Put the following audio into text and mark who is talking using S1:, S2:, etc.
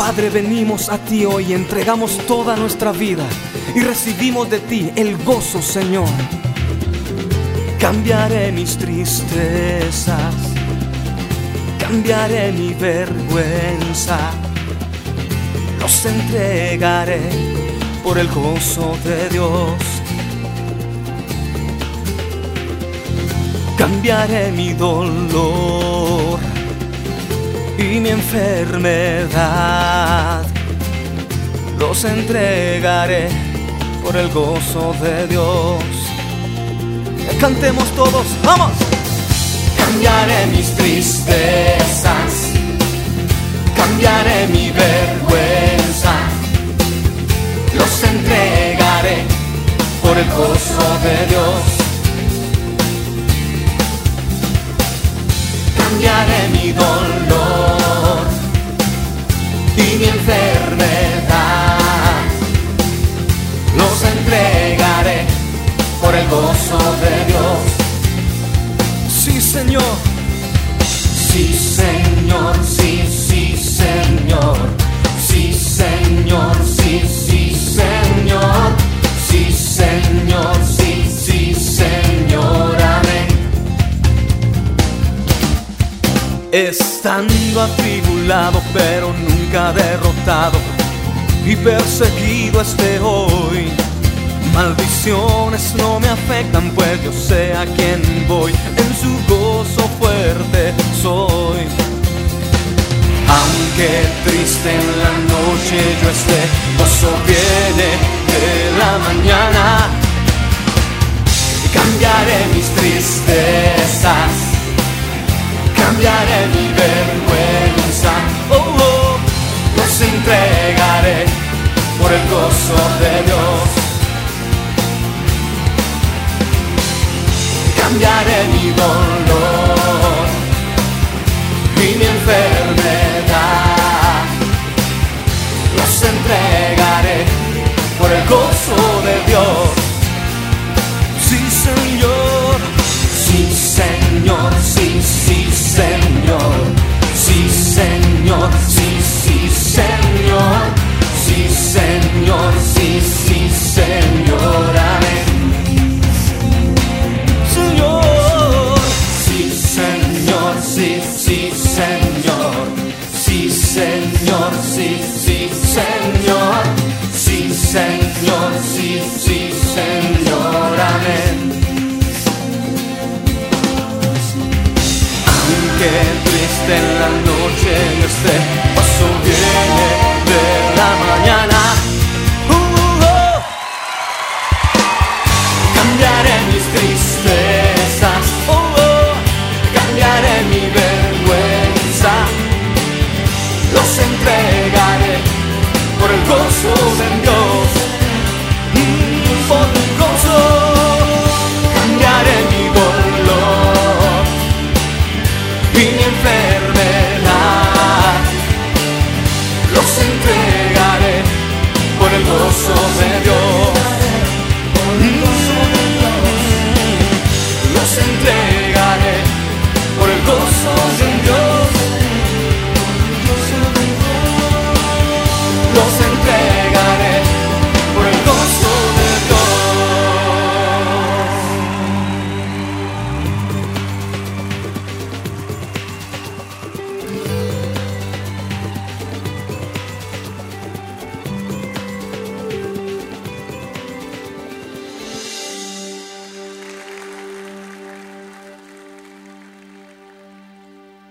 S1: Padre, venimos a ti hoy, entregamos toda nuestra vida y recibimos de ti el gozo, Señor. Cambiaré mis tristezas, cambiaré mi vergüenza, los entregaré por el gozo de Dios. Cambiaré mi dolor y mi enfermedad, los entregaré por el gozo de Dios. Cantemos todos, ¡vamos! Cambiaré mis tristezas, cambiaré mi vergüenza, los entregaré por el gozo de Dios. Cambiaré mi dolor y mi enfermedad, los entregaré por el gozo de Dios. Sí, Señor. Sí, Señor, sí, sí, Señor. Sí, Señor, sí, sí, Señor. Sí, Señor, sí, sí, Señor, amén. Estando atribulado pero nunca derrotado y perseguido esté hoy, maldiciones no me afectan, pues yo sé a quién voy, en su gozo fuerte soy. Aunque triste en la noche yo esté, gozo viene de la mañana. Cambiaré mis tristezas, cambiaré mi vergüenza, oh, oh, los entregaré por el gozo de Dios. Cambiaré mi dolor y mi enfermedad, los entregaré por el gozo de Dios. Sí, Señor, sí, Señor, sí, sí, Señor, sí, Señor, sí, sí, Señor, sí, Señor, sí, sí, Señor, amén. Sí, sí, Señor, sí, Señor, sí, sí, Señor, sí, Señor, sí, sí, Señor, amén. Aunque triste en la noche yo esté,